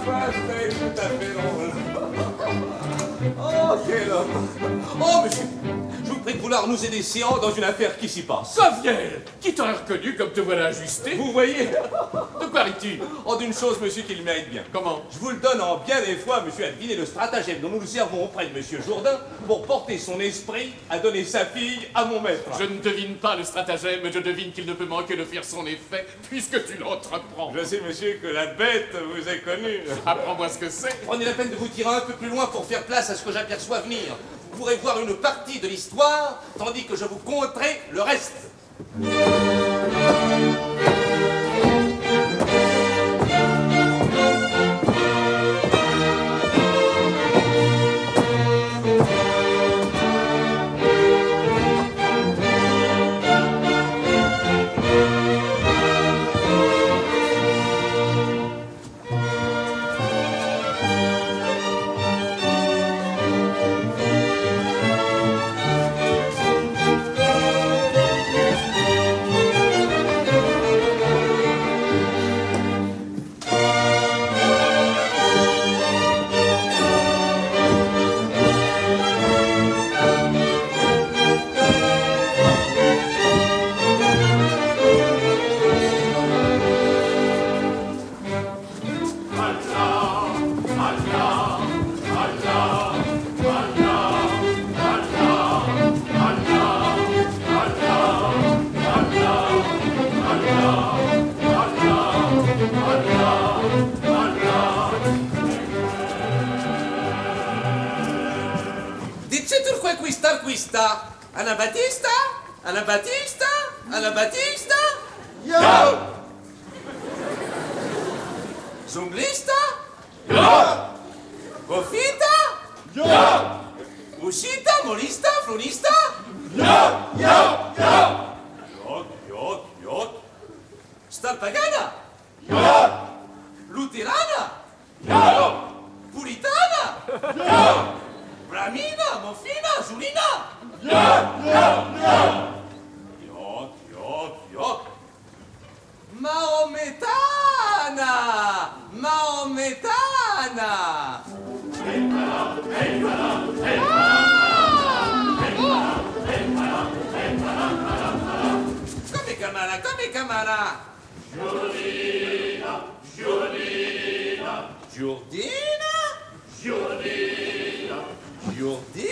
foi, c'est tout à fait drôle. Oh, quel homme! Oh, monsieur, je vous prie de vouloir nous aider séant dans une affaire qui s'y passe. Saviel, qui t'aurait reconnu comme te voilà ajusté? Vous voyez? De quoi ris-tu? Oh, d'une chose, monsieur, qu'il mérite bien. Comment? Je vous le donne en bien des fois, monsieur, à deviner le stratagème dont nous nous servons auprès de monsieur Jourdain pour porter son esprit à donner sa fille à mon maître. Je ne devine pas le stratagème, mais je devine qu'il ne peut manquer de faire son effet, puisque tu l'entreprends. Je sais, monsieur, que la bête vous est connue. Apprends-moi ce que c'est. Prenez la peine de vous tirer un peu plus loin pour faire place à ce que j'aperçois venir. Vous pourrez voir une partie de l'histoire, tandis que je vous conterai le reste. Quista? Anabattista? Anabattista? Anabattista? Yo! Zunglista? Yo! Gofita? Yo! Uscita? Molista? Flunista? Yo! Yo! Yo! Yot. Stalpagana? Yo! Luterana? Yo! Puritana? Yo! Bramina? Mofina? Zulina? Yo! Yot. Maometana! Come camara! Giordina?